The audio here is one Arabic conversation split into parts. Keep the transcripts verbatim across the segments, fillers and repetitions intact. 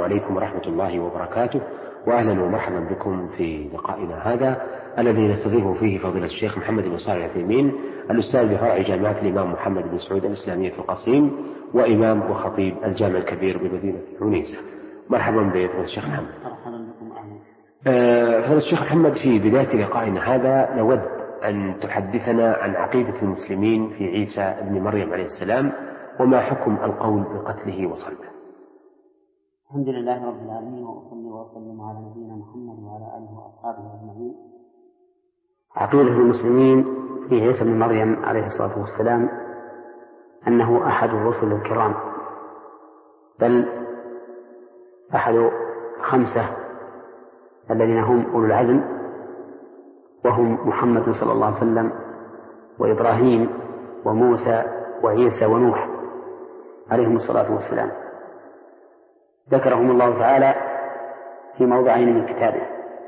عليكم ورحمة الله وبركاته، وأهلا ومرحبا بكم في لقائنا هذا الذي نستضيفه فيه فضيلة الشيخ محمد بن صالح العثيمين، الأستاذ بفرع جامعة الإمام محمد بن سعود الإسلامية في القصيم، وإمام وخطيب الجامع الكبير بمدينة عنيزة. مرحبا بفضيلة الشيخ محمد. فضيلة الشيخ محمد، في بداية لقائنا هذا نود أن تحدثنا عن عقيدة المسلمين في عيسى ابن مريم عليه السلام، وما حكم القول بقتله وصلبه. الحمد لله رب العالمين، وأصلي وأسلم على نبينا محمد وعلى آله وأصحابه أجمعين. عقيدة المسلمين في عيسى ابن مريم عليه الصلاة والسلام أنه أحد الرسل الكرام، بل أحد خمسة الذين هم أولو العزم، وهم محمد صلى الله عليه وسلم وإبراهيم وموسى وعيسى ونوح عليهم الصلاة والسلام. ذكرهم الله تعالى في موضعين من كتابه،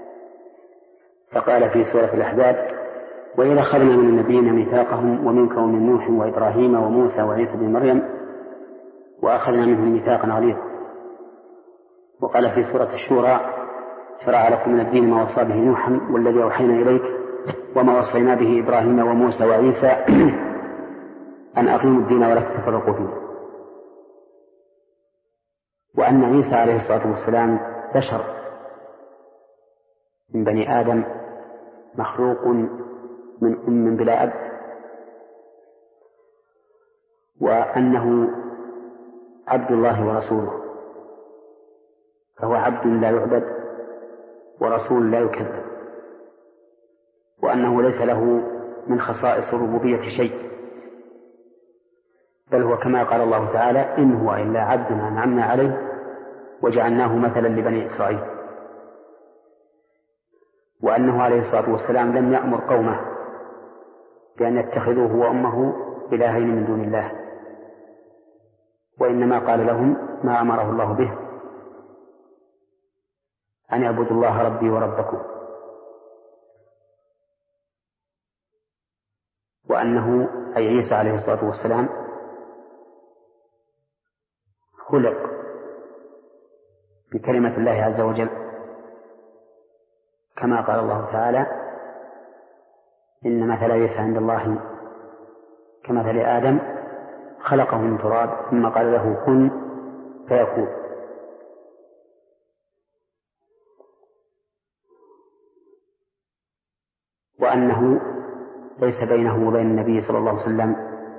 فقال في سورة الأحزاب: وإذا أخذنا من النبيين ميثاقهم ومنك ومن نوح وإبراهيم وموسى وعيسى بن مريم وأخذنا منهم ميثاقا غليظا. وقال في سورة الشورى: شرع لكم من الدين ما وصى به نوحا والذي أوحينا إليك وما وصينا به إبراهيم وموسى وعيسى أن أقيموا الدين ولا تتفرقوا فيه. وأن عيسى عليه الصلاة والسلام بشر من بني آدم، مخلوق من أم بلا أب، وأنه عبد الله ورسوله، فهو عبد لا يعبد ورسول لا يكذب، وأنه ليس له من خصائص الربوبية شيء، بل هو كما قال الله تعالى: إن هو إلا عبد أنعمنا عليه وجعلناه مثلا لبني إسرائيل. وأنه عليه الصلاة والسلام لم يأمر قومه بأن يتخذوه وأمه إلهين من دون الله، وإنما قال لهم ما أمره الله به: أن اعبدوا الله ربي وربكم. وأنه أي عيسى عليه الصلاة والسلام خلق بكلمة الله عز وجل، كما قال الله تعالى: إن مثل عيسى عند الله كمثل آدم خلقه من تراب ثم قال له كن فيكون. وأنه ليس بينه وبين النبي صلى الله عليه وسلم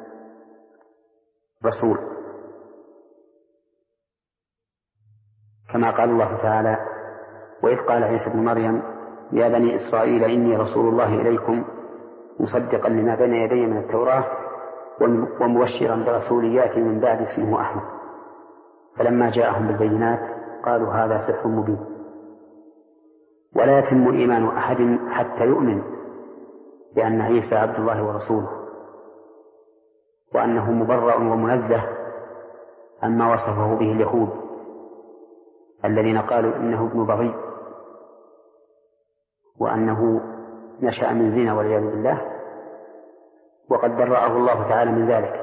رسول، كما قال الله تعالى: وإذ قال عيسى ابن مريم يا بني إسرائيل إني رسول الله إليكم مصدقا لما بين يدي من التوراة ومبشرا برسول يأتي من بعد اسمه أحمد. فلما جاءهم بالبينات قالوا هذا سحر مبين. ولا يتم إيمان أحد حتى يؤمن بأن عيسى عبد الله ورسوله، وأنه مبرأ ومنزه عما وصفه به اليهود الذين قالوا إنه ابن بغي، وأنه نشأ من زنا والعياذ بالله، وقد برأه الله تعالى من ذلك.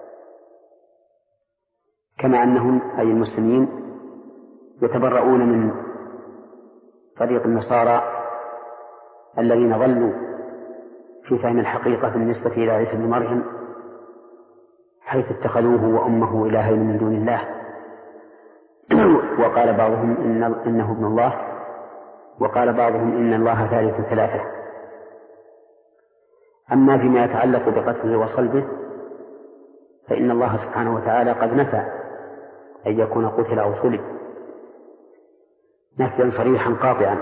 كما أنهم أي المسلمين يتبرؤون من طريق النصارى الذين ظلوا في فهم الحقيقة بالنسبة إلى عيسى بن مريم، حيث اتخذوه وأمه إلهين من دون الله، وقال بعضهم إن إنه ابن الله، وقال بعضهم إن الله ثالث ثلاثة. أما فيما يتعلق بقتله وصلبه فإن الله سبحانه وتعالى قد نفى أن يكون قتل أو صلب نفيا صريحا قاطعا،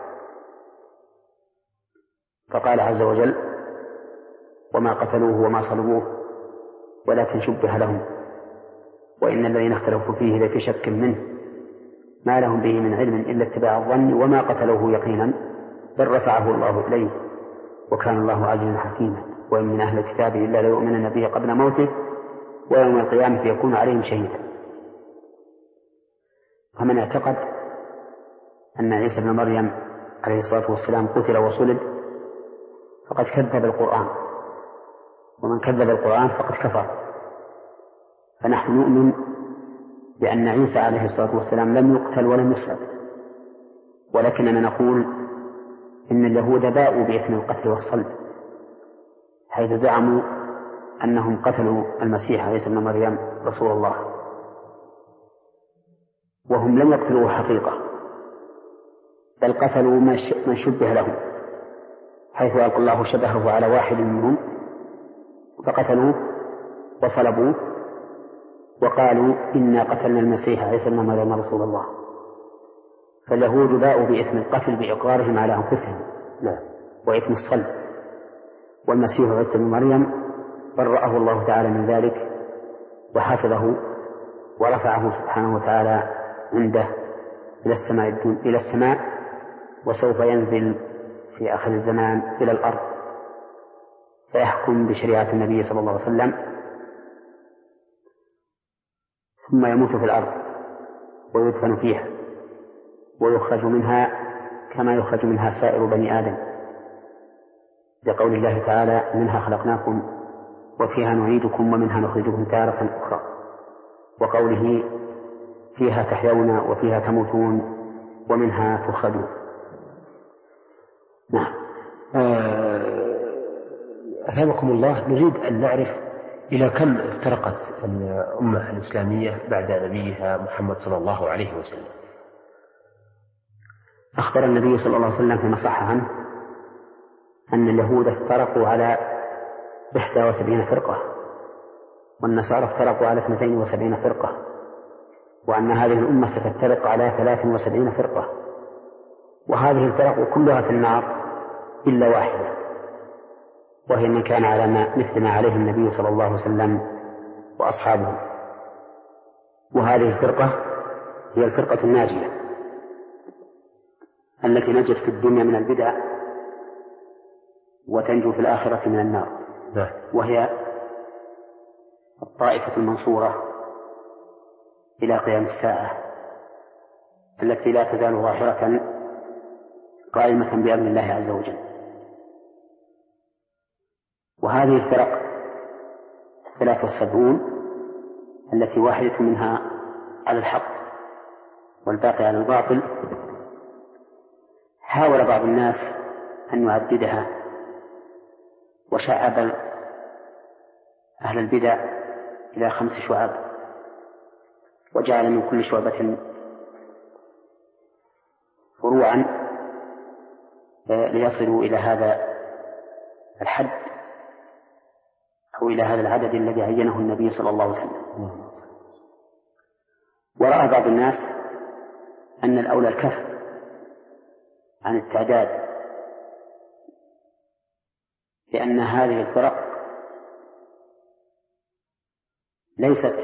فقال عز وجل: وما قتلوه وما صلبوه ولكن شبه لهم وإن الذين اختلفوا فيه لفي شك منه ما لهم به من علم إلا اتباع الظن وما قتلوه يقينا بل رفعه الله إليه وكان الله عزيزا حكيما. وإن من أهل الكتاب إلا ليؤمنن به قبل موته ويوم القيامة يكون عليهم شهيدا. فمن اعتقد أن عيسى بن مريم عليه الصلاة والسلام قتل وصلب فقد كذب القرآن، ومن كذب القرآن فقد كفر. فنحن نؤمن لأن عيسى عليه الصلاة والسلام لم يقتل ولم يصلب، ولكننا نقول إن اليهود باءوا بإثم القتل والصلب، حيث زعموا أنهم قتلوا المسيح عيسى ابن مريم رسول الله، وهم لم يقتلوه حقيقة، بل قتلوا من شبه لهم، حيث ألقى الله شبهه على واحد منهم فقتلوه وصلبوه وقالوا إنا قتلنا المسيح عيسى ابن مريم رسول الله. فاليهود باءوا بإثم القتل بإقرارهم على أنفسهم وإثم الصلب، والمسيح عيسى ابن مريم برأه الله تعالى من ذلك وحفظه ورفعه سبحانه وتعالى عنده إلى السماء, إلى السماء وسوف ينزل في آخر الزمان إلى الأرض فيحكم بشريعة النبي صلى الله عليه وسلم، ثم يموت في الأرض ويدفن فيها ويخرج منها كما يخرج منها سائر بني آدم، لقول الله تعالى منها خلقناكم وفيها نعيدكم ومنها نخرجكم تارة أخرى، وقوله فيها تحيون وفيها تموتون ومنها تخرجون. نعم. أثابكم الله، نريد أن نعرف إلى كم افترقت الأمة الإسلامية بعد نبيها محمد صلى الله عليه وسلم. أخبر النبي صلى الله عليه وسلم فيما صح عنه أن اليهود افترقوا على إحدى وسبعين فرقة، والنصارى افترقوا على اثنتين وسبعين فرقة، وأن هذه الأمة ستفترق على ثلاث وسبعين فرقة، وهذه الفرق كلها في النار إلا واحدة، وهي من كان على ما مثل ما عليه النبي صلى الله عليه وسلم وأصحابه. وهذه الفرقة هي الفرقة الناجية التي نجت في الدنيا من البدع وتنجو في الآخرة من النار، وهي الطائفة المنصورة إلى قيام الساعة التي لا تزال ظاهرة قائمة بأمر الله عز وجل. وهذه الفرق الثلاث والسبعون التي واحدة منها على الحق والباقي على الباطل، حاول بعض الناس أن يعددها وشعب أهل البدع إلى خمس شعب، وجعل من كل شعبة فروعا ليصلوا إلى هذا الحد أو إلى هذا العدد الذي عينه النبي صلى الله عليه وسلم. ورأى بعض الناس أن الأولى الكف عن التعداد، لأن هذه الفرق ليست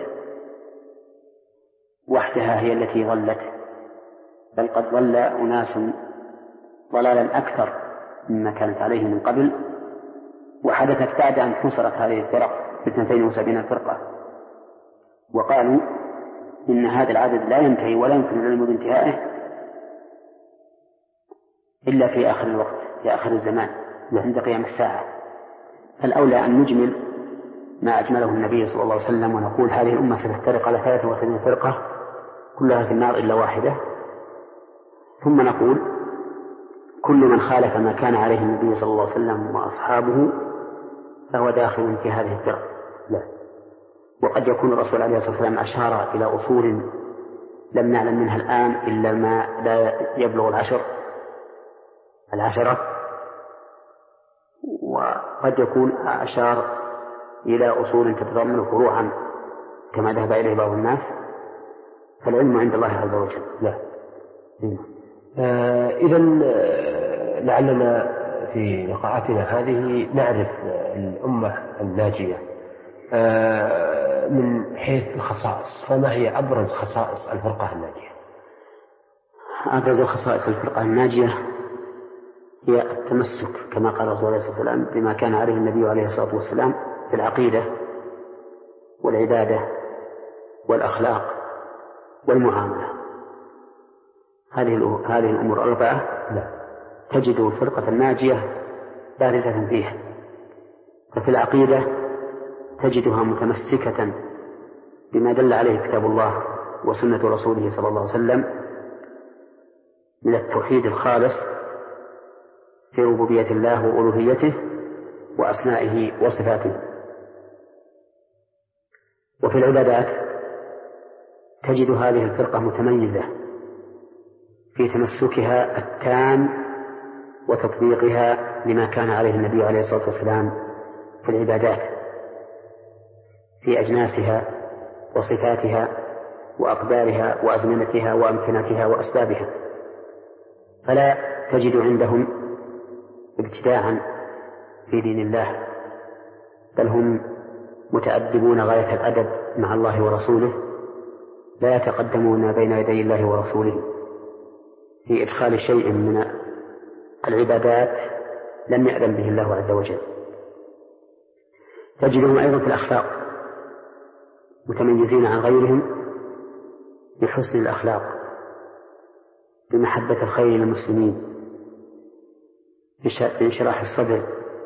وحدها هي التي ضلت، بل قد ضل أناس ضلالا أكثر مما كانت عليه من قبل، وحدثت بعد أن حصرت هذه الفرق باثنتين وسبعين فرقة، وقالوا إن هذا العدد لا ينتهي ولا يمكن العلم بانتهائه إلا في آخر الوقت، في آخر الزمان عند قيام الساعة. فالأولى أن نجمل ما أجمله النبي صلى الله عليه وسلم ونقول هذه الأمة ستفترق على ثلاث وسبعين فرقة كلها في النار إلا واحدة، ثم نقول كل من خالف ما كان عليه النبي صلى الله عليه وسلم وأصحابه فهو داخل في هذه الفرق. لا. وقد يكون الرسول عليه الصلاة والسلام أشار إلى أصول لم نعلم منها الآن إلا ما لا يبلغ العشر العشرة، وقد يكون أشار إلى أصول تتضمن فروعا كما ذهب إليه بعض الناس، فالعلم عند الله عز وجل. لا. آه إذن آه لعلنا في لقاءاتنا هذه نعرف آه الأمة الناجية آه من حيث الخصائص، فما هي أبرز خصائص الفرقة الناجية؟ أبرز خصائص الفرقة الناجية هي التمسك كما قال الرسول عليه الصلاة والسلام بما كان عليه النبي عليه الصلاة والسلام في العقيدة والعبادة والأخلاق والمعاملة. هذه هذه الأمور الأربعة تجد الفرقة الناجية بارزة فيها. ففي العقيدة تجدها متمسكة بما دل عليه كتاب الله وسنة رسوله صلى الله عليه وسلم من التوحيد الخالص في ربوبية الله وألوهيته وأسمائه وصفاته. وفي العبادات تجد هذه الفرقة متميزة في تمسكها التام وتطبيقها لما كان عليه النبي عليه الصلاة والسلام في العبادات في أجناسها وصفاتها وأقدارها وأزمنتها وأمكنتها وأسبابها، فلا تجد عندهم ابتداعا في دين الله، بل هم متأدبون غاية الأدب مع الله ورسوله، لا يتقدمون بين يدي الله ورسوله في إدخال شيء من العبادات لم يأذن به الله عز وجل. تجدهم أيضا في الأخلاق متميزين عن غيرهم بحسن الأخلاق، بمحبة الخير للمسلمين، بانشراح الصدر،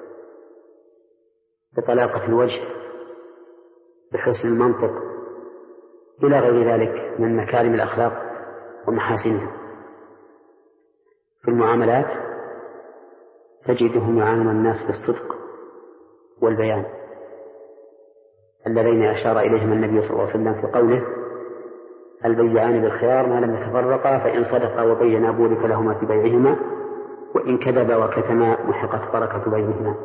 بطلاقة الوجه، بحسن المنطق، إلى غير ذلك من مكارم الأخلاق ومحاسنها. في المعاملات تجدهم يعاملون الناس بالصدق والبيان اللذين أشار إليهم النبي صلى الله عليه وسلم في قوله: البيعان بالخيار ما لم يتفرقا فإن صدقا وبينا بورك لهما في بيعهما وإن كذبا وكتما محقت بركة بينهما.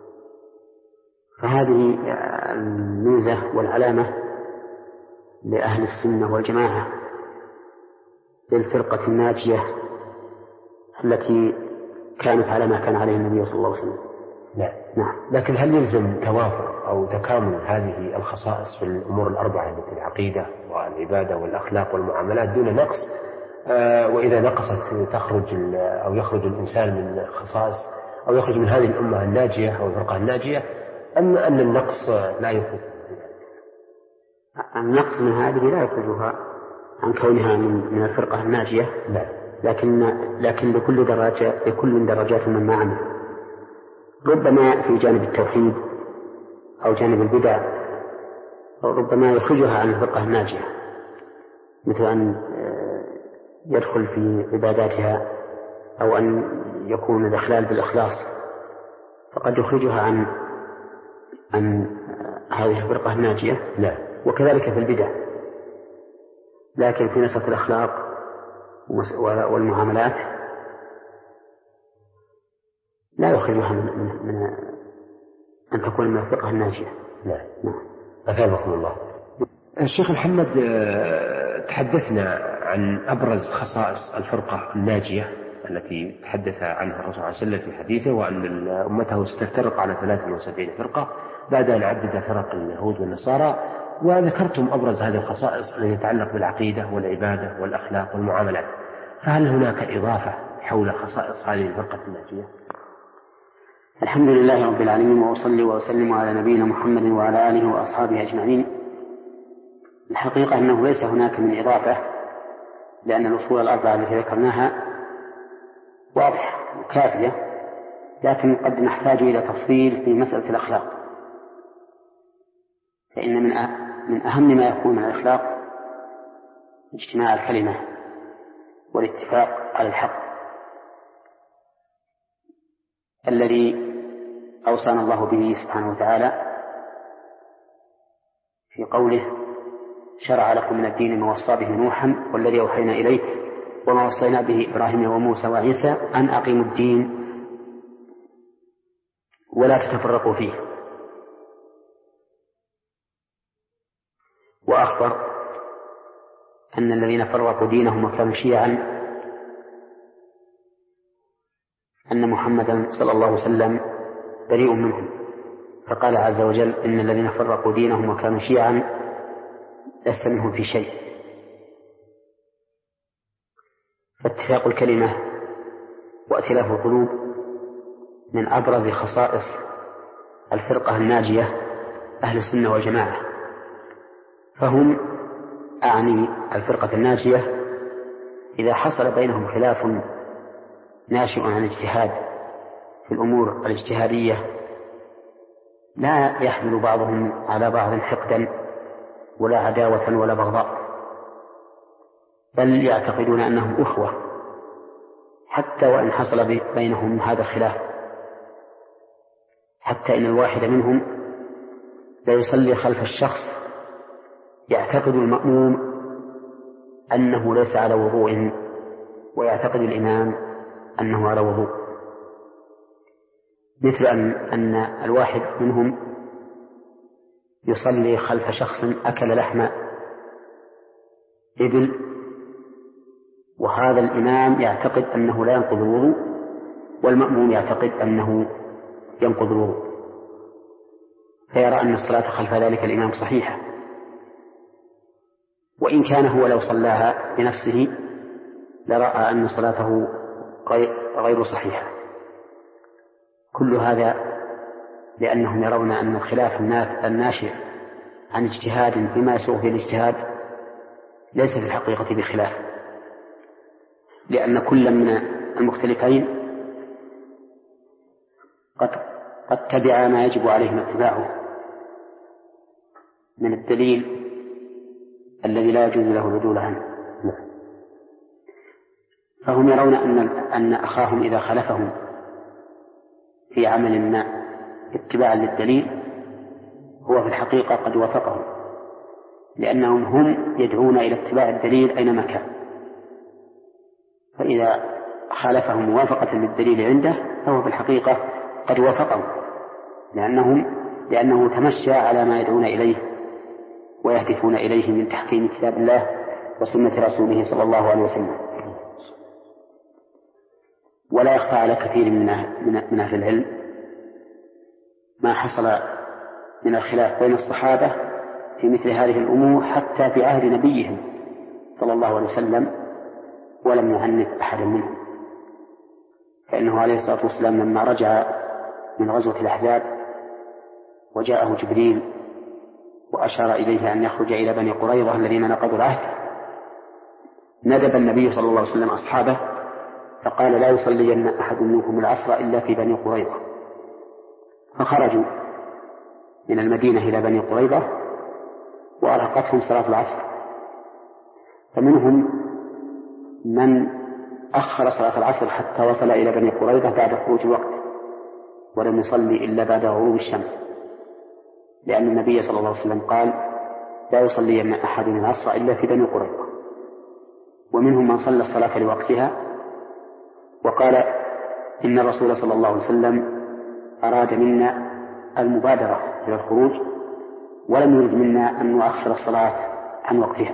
فهذه الميزة والعلامة لأهل السنة والجماعة للفرقة الناجية التي كانت على ما كان عليه النبي صلى الله عليه وسلم. نعم. نعم. لكن هل يلزم توافر أو تكامل هذه الخصائص في الأمور الأربعة مثل العقيدة والعبادة والأخلاق والمعاملات دون نقص؟ آه وإذا نقصت تخرج أو يخرج الإنسان من خصائص أو يخرج من هذه الأمة الناجية أو الفرقة الناجية، أم أن النقص لا يخرج؟ النقص من هذه لا يخرجها عن كونها من الفرقة الناجية، لا. لكن لكن لكل درجة لكل درجات مما عمل، ربما في جانب التوحيد أو جانب البدع ربما يخرجها عن الفرقة الناجية، مثل أن يدخل في عباداتها أو أن يكون الإخلال بالإخلاص، فقد يخرجها عن عن هذه الفرقة الناجية. لا. وكذلك في البدع، لكن في مسألة الأخلاق والمعاملات لا يخرجها من, من, من أن تكون من الفقه الناجية. لا. أثابكم الله. الشيخ محمد، تحدثنا عن أبرز خصائص الفرقة الناجية التي تحدث عنها الرسول صلى الله عليه وسلم في حديثه، وأن أمته ستفترق على ثلاث وسبعين فرقة بعد أن عدد فرق اليهود والنصارى، وذكرتم أبرز هذه الخصائص التي تتعلق بالعقيدة والعبادة والأخلاق والمعاملات، فهل هناك إضافة حول خصائص هذه الفرقة الناجية؟ الحمد لله رب العالمين، وأصلي وأسلم على نبينا محمد وعلى آله وأصحابه أجمعين. الحقيقة أنه ليس هناك من إضافة، لأن الأصول الأربعة التي ذكرناها واضحة وكافية، لكن قد نحتاج إلى تفصيل في مسألة الأخلاق، فإن من من أهم ما يكون من الأخلاق اجتماع الكلمة والاتفاق على الحق الذي أوصانا الله به سبحانه وتعالى في قوله: شرع لكم من الدين ما وصى به نوحا والذي أوحينا إليك وما وصينا به إبراهيم وموسى وعيسى أن أقيموا الدين ولا تتفرقوا فيه. وأخبر أن الذين فرقوا دينهم وكانوا شيعا أن محمدا صلى الله عليه وسلم بريء منهم، فقال عز وجل: إن الذين فرقوا دينهم وكانوا شيعا لست منهم في شيء. فاتفاق الكلمة وائتلاف القلوب من أبرز خصائص الفرقة الناجية أهل السنة والجماعة، فهم أعني الفرقة الناجية إذا حصل بينهم خلاف ناشئ عن اجتهاد في الأمور الاجتهادية لا يحمل بعضهم على بعض حقدا ولا عداوة ولا بغضاء، بل يعتقدون أنهم أخوة حتى وإن حصل بينهم هذا الخلاف، حتى إن الواحد منهم لا يصلي خلف الشخص يعتقد المأموم أنه ليس على وضوء ويعتقد الإمام أنه على وضوء، مثل أن, أن الواحد منهم يصلي خلف شخص أكل لحم إبل وهذا الإمام يعتقد أنه لا ينقض الوضوء والمأموم يعتقد أنه ينقض الوضوء، فيرى أن الصلاة خلف ذلك الإمام صحيحة، وإن كان هو لو صلاها بنفسه لرأى أن صلاته غير صحيحة. كل هذا لأنهم يرون أن الخلاف الناشئ عن اجتهاد بما يسوغ في الاجتهاد ليس في الحقيقة بخلاف، لأن كل من المختلفين قد قد تبع ما يجب عليهم اتباعه من الدليل الذي لا يجوز له العدول عنه. فهم يرون أن أن أخاهم إذا خلفهم في عمل ما اتباعا للدليل هو في الحقيقة قد وافقهم، لأنهم هم يدعون إلى اتباع الدليل أينما كان، فإذا خالفهم موافقة للدليل عنده فهو في الحقيقة قد وافقهم، لأنهم لأنه تمشى على ما يدعون إليه ويهدفون إليه من تحكيم كتاب الله وسنة رسوله صلى الله عليه وسلم. ولا يخفى على كثير من من أهل العلم ما حصل من الخلاف بين الصحابة في مثل هذه الأمور حتى في عهد نبيهم صلى الله عليه وسلم ولم يعنف أحدا منهم، فإنه عليه الصلاة والسلام لما رجع من غزوة الأحزاب وجاءه جبريل وأشار إليه أن يخرج إلى بني قريظة الذين نقضوا العهد، ندب النبي صلى الله عليه وسلم أصحابه فقال لا يصلين أحد منكم العصر إلا في بني قريظة، فخرجوا من المدينة إلى بني قريظة وأرهقتهم صلاة العصر، فمنهم من أخر صلاة العصر حتى وصل إلى بني قريظة بعد خروج الوقت ولم يصلي إلا بعد غروب الشمس، لأن النبي صلى الله عليه وسلم قال لا يصلين أحد العصر إلا في بني قريظة. ومنهم من صلى الصلاة لوقتها وقال إن الرسول صلى الله عليه وسلم أراد منا المبادرة إلى الخروج ولم يرد منا أن نؤخر الصلاة عن وقتها،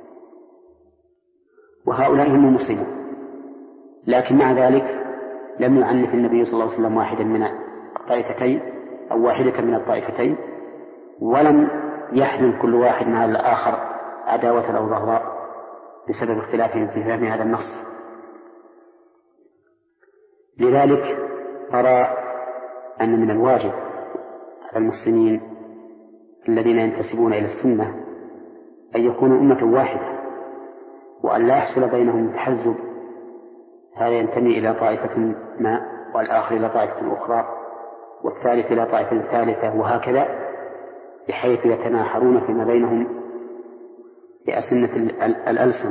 وهؤلاء هم المسلمون، لكن مع ذلك لم يعنف النبي صلى الله عليه وسلم واحدا من الطائفتين أو واحدة من الطائفتين، ولم يحمل كل واحد مع الآخر عداوة أو بغضاء بسبب اختلافهم في فهم هذا النص. لذلك أرى أن من الواجب على المسلمين الذين ينتسبون إلى السنة أن يكونوا أمة واحدة وأن لا يحصل بينهم تحزب، هذا ينتمي إلى طائفة ما والآخر إلى طائفة أخرى والثالث إلى طائفة ثالثة وهكذا، بحيث يتناحرون فيما بينهم بأسنة الألسن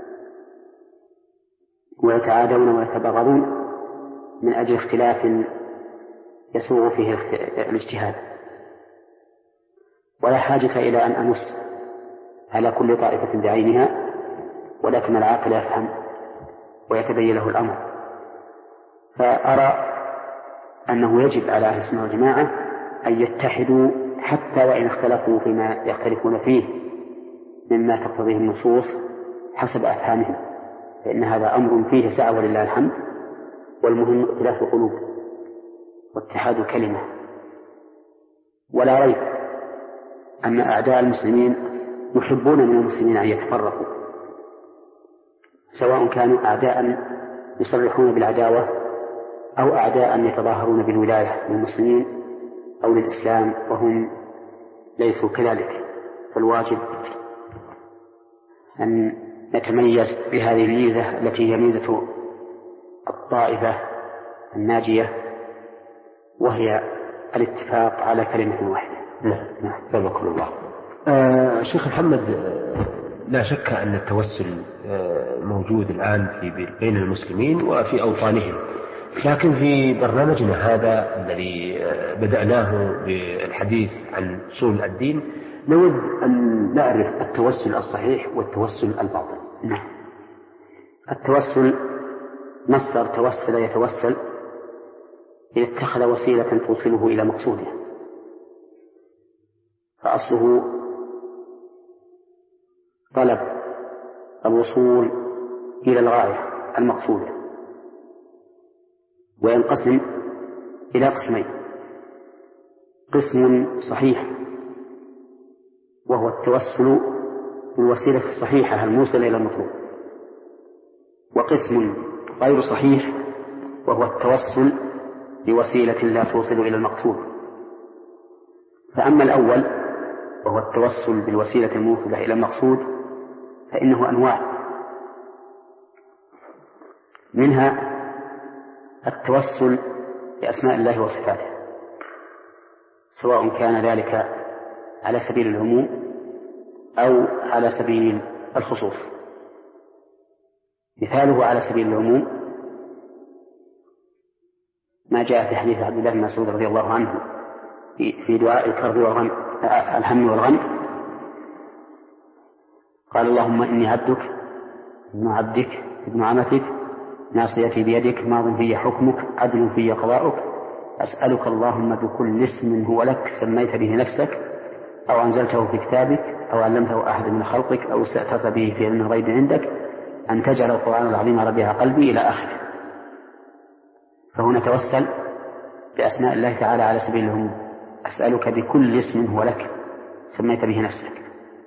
ويتعادون ويتباغضون من أجل اختلاف يسوغ فيه الاجتهاد. ولا حاجة إلى أن أنص على كل طائفة بعينها، ولكن العاقل يفهم ويتبين له الأمر. فأرى أنه يجب على أهل السنة والجماعة أن يتحدوا حتى وإن اختلفوا فيما يختلفون فيه مما تقتضيه النصوص حسب أفهامهم، فإن هذا أمر فيه سعة ولله الحمد، والمهم اختلاف القلوب واتحاد كلمة. ولا ريب أن أعداء المسلمين يحبون من المسلمين أن يتفرقوا، سواء كانوا أعداء يصرحون بالعداوة أو أعداء يتظاهرون بالولاية للمسلمين أو للإسلام وهم ليسوا كذلك. فالواجب أن نتميز بهذه الميزة التي هي ميزة الطائفة الناجية، وهي الاتفاق على كلمة واحدة. نعم، جزاكم الله. آه شيخ محمد، لا شك أن التوسل موجود الآن في بين المسلمين وفي أوطانهم، لكن في برنامجنا هذا الذي بدأناه بالحديث عن أصول الدين نود أن نعرف التوسل الصحيح والتوسل الباطل. نعم. التوسل مصدر توسل يتوسل إذا اتخذ وسيلة توصله إلى مقصوده، فأصله طلب الوصول إلى الغاية المقصودة، وينقسم إلى قسمين: قسم صحيح وهو التوسل بالوسيلة الصحيحة الموصلة إلى المطلوب، وقسم غير صحيح وهو التوسل بوسيلة لا توصل إلى المقصود. فأما الأول وهو التوسل بالوسيلة الموصلة إلى المقصود فإنه أنواع، منها التوسل بأسماء الله وصفاته، سواء كان ذلك على سبيل العموم أو على سبيل الخصوص. مثاله على سبيل العموم ما جاء في حديث عبد الله بن مسعود رضي الله عنه في دعاء الكرب والغم الهم والغم، قال: اللهم إني عبدك ابن عبدك ابن عمتك ناصيتي بيدك ماض في حكمك عدل في قضاؤك أسألك اللهم بكل اسم هو لك سميت به نفسك أو أنزلته في كتابك أو علمته أحد من خلقك أو استأثرت به في علم الغيب عندك أن تجعل القرآن العظيم ربيع قلبي إلى آخره. فهنا توسل بأسماء الله تعالى على سبيل العموم: أسألك بكل اسم هو لك سميت به نفسك.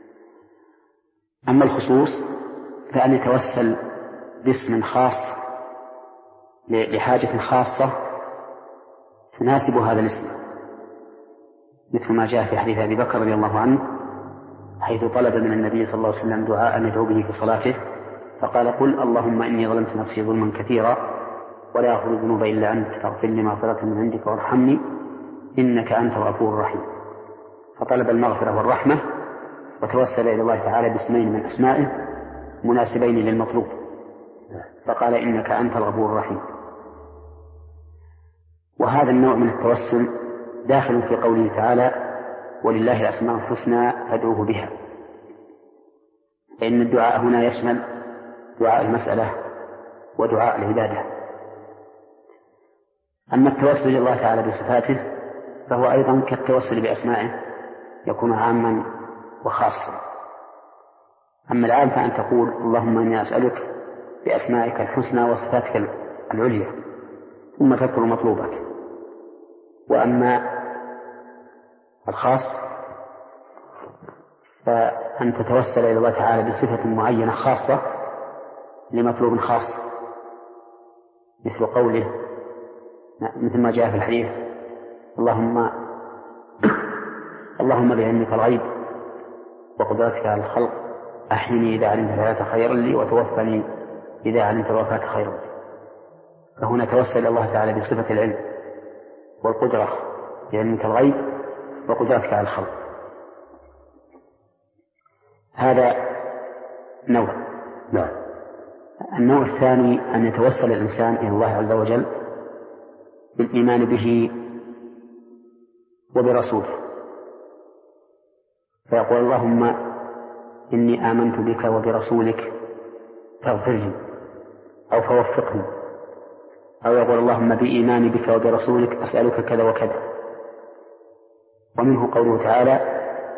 أما الخصوص فأن يتوسل باسم خاص لحاجة خاصة تناسب هذا الاسم، مثل ما جاء في حديث أبي بكر رضي الله عنه حيث طلب من النبي صلى الله عليه وسلم دعاء يدعو به في صلاته، فقال: قل اللهم إني ظلمت نفسي ظلما كثيرا ولا يغفر الذنوب إلا أنت فاغفر لي مغفرة من عندك وارحمني إنك أنت الغفور الرحيم. فطلب المغفرة والرحمة وتوسل إلى الله تعالى باسمين من أسمائه مناسبين للمطلوب، فقال: إنك أنت الغفور الرحيم. وهذا النوع من التوسل داخل في قوله تعالى: ولله الأسماء الحسنى فادعوه بها، فإن الدعاء هنا يشمل دعاء المسألة ودعاء العبادة. أما التوسل إلى الله تعالى بصفاته فهو أيضا كالتوسل بأسمائه، يكون عاما وخاصا. أما العام فأن تقول: اللهم إني أسألك بأسمائك الحسنى وصفاتك العليا، ثم تذكر مطلوبك. وأما الخاص فأن تتوسل إلى الله تعالى بصفة معينة خاصة لمطلوب خاص، مثل قوله مثل ما جاء في الحديث: اللهم اللهم بعلمك الغيب وقدرتك على الخلق أحيني إذا علمت الحياة خيرا لي وتوفني إذا علمت الوفاة خيرا لي. فهنا توسل إلى الله تعالى بصفة العلم والقدرة بعلمك الغيب وقدرتك على الخلق. هذا نوع. نعم. النوع الثاني أن يتوسل الإنسان إلى الله عز وجل بالإيمان به وبرسوله، فيقول: اللهم إني آمنت بك وبرسولك فاغفر لي أو فوفقني، أو يقول: اللهم بإيماني بك وبرسولك أسألك كذا وكذا. ومنه قوله تعالى: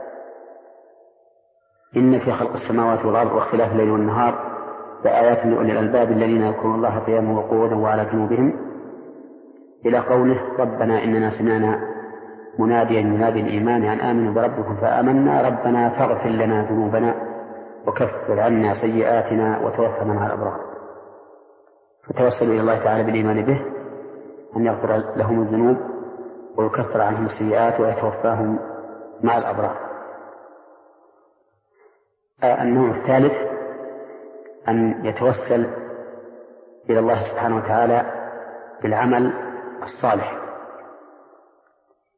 إن في خلق السماوات والأرض واختلاف الليل والنهار لآيات لأولي الألباب الذين يذكرون الله قياما وقعودا وعلى جنوبهم، إلى قوله: ربنا إننا سمعنا مناديا ينادي الإيمان أن آمنوا بربكم فآمنا ربنا فاغفر لنا ذنوبنا وكفر عنا سيئاتنا وتوفنا مع الأبرار. فتوسلوا إلى الله تعالى بالإيمان به أن يغفر لهم الذنوب ويكفر عنهم السيئات ويتوفاهم مع الأبرار. النوع الثالث أن يتوسل إلى الله سبحانه وتعالى بالعمل الصالح،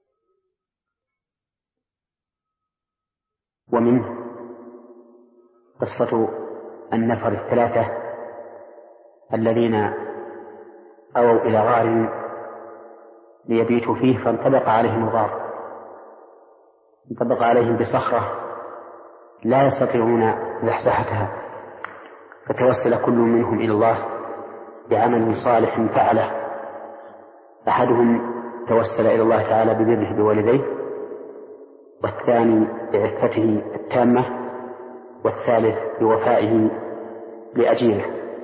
ومنه قصة النفر الثلاثة الذين أووا إلى غار ليبيتوا فيه فانطبق عليهم الغار، انطبق عليهم بصخرة لا يستطيعون زحزحتها، فتوسل كل منهم إلى الله بعمل صالح فعله. أحدهم توسل إلى الله تعالى ببره بوالديه، والثاني بعفته التامة، والثالث بوفائه لأجيره.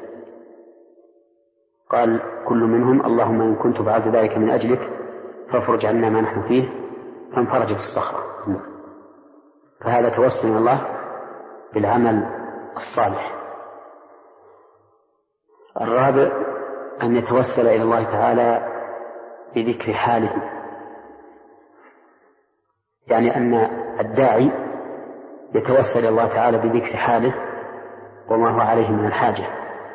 قال كل منهم اللهم إن كنت فعلت ذلك من أجلك فافرج عنا ما نحن فيه، فانفرجت الصخرة. فهذا توسل إلى الله بالعمل الصالح. الرابع أن يتوسل إلى الله تعالى بذكر حاله، يعني أن الداعي يتوسل إلى الله تعالى بذكر حاله وما هو عليه من الحاجة.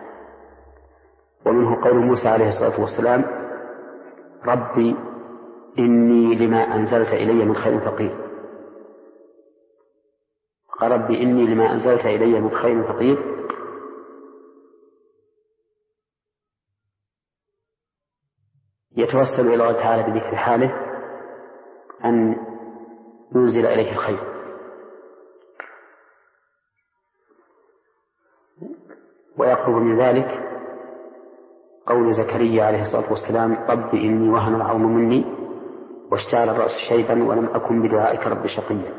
ومنه قول موسى عليه الصلاة والسلام ربي إني لما أنزلت إلي من خير فقير. قال ربي إني لما أنزلت إلي من خير فقير، يتوسل إلى الله تعالى بذكر حاله أن ينزل إليه الخير. ويقرب من ذلك قول زكريا عليه الصلاة والسلام رب إني وهن العظم مني واشتعل الرأس شيبا ولم أكن بدعائك رب شقيا.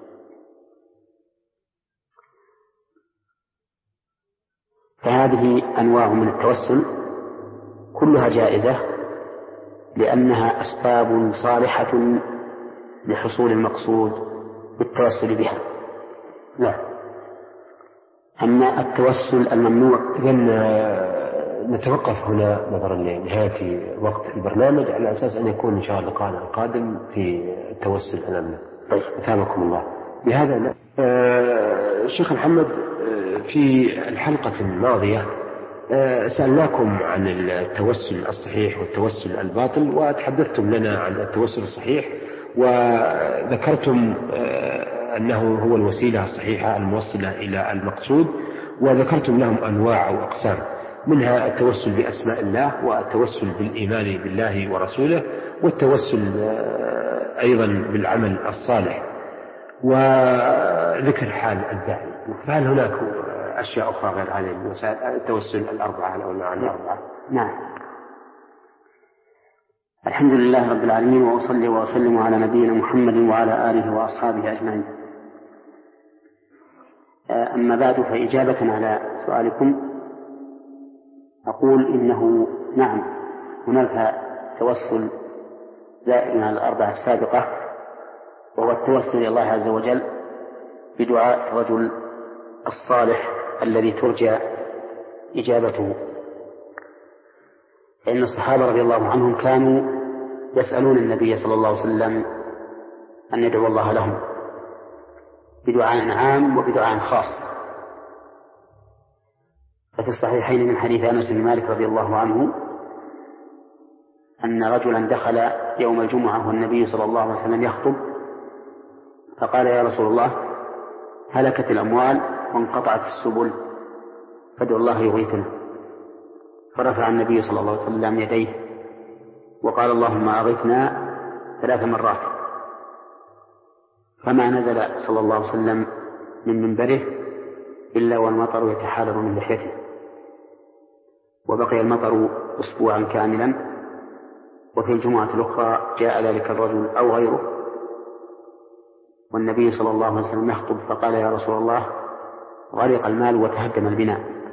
فهذه أنواع من التوسل كلها جائزة لأنها أسباب صالحة لحصول المقصود بالتوسل بها. لا. أما التوسل الممنوع إذن نتوقف هنا نظرا لنهاية وقت البرنامج على أساس أن يكون إن شاء الله اللقاء القادم في التوسل أمامنا. طيب أثابكم الله. بهذا الشيخ محمد في الحلقة الماضية سألناكم عن التوسل الصحيح والتوسل الباطل، وتحدثتم لنا عن التوسل الصحيح وذكرتم أنه هو الوسيلة الصحيحة الموصلة إلى المقصود، وذكرتم لهم أنواع أو أقسام، منها التوسل بأسماء الله، والتوسل بالإيمان بالله ورسوله، والتوسل أيضا بالعمل الصالح، وذكر حال الداعي. فهل هناك أشياء أخرى غير هذه المسائل التوسل الأربعة أو المعاني الأربعة؟ نعم. الحمد لله رب العالمين، وأصلي وأسلم على نبينا محمد وعلى آله وأصحابه أجمعين. أما بعد، فإجابة على سؤالكم أقول إنه نعم هناك توسل زائد على الأربعة السابقة، وهو التوسل إلى الله عز وجل بدعاء الرجل الصالح الذي ترجى إجابته. فإن الصحابة رضي الله عنهم كانوا يسألون النبي صلى الله عليه وسلم أن يدعو الله لهم بدعاء عام وبدعاء خاص. ففي الصحيحين من حديث أنس بن مالك رضي الله عنه أن رجلا دخل يوم الجمعة والنبي صلى الله عليه وسلم يخطب، فقال يا رسول الله هلكت الأموال وانقطعت السبل فادعوا الله يغيثنا. فرفع النبي صلى الله عليه وسلم يديه وقال اللهم أغثنا ثلاث مرات، فما نزل صلى الله عليه وسلم من منبره إلا والمطر يتحالر من لحيته، وبقي المطر أسبوعا كاملا. وفي الجمعة الأخرى جاء ذلك الرجل أو غيره والنبي صلى الله عليه وسلم يخطب، فقال يا رسول الله غرق المال وتهدم البناء،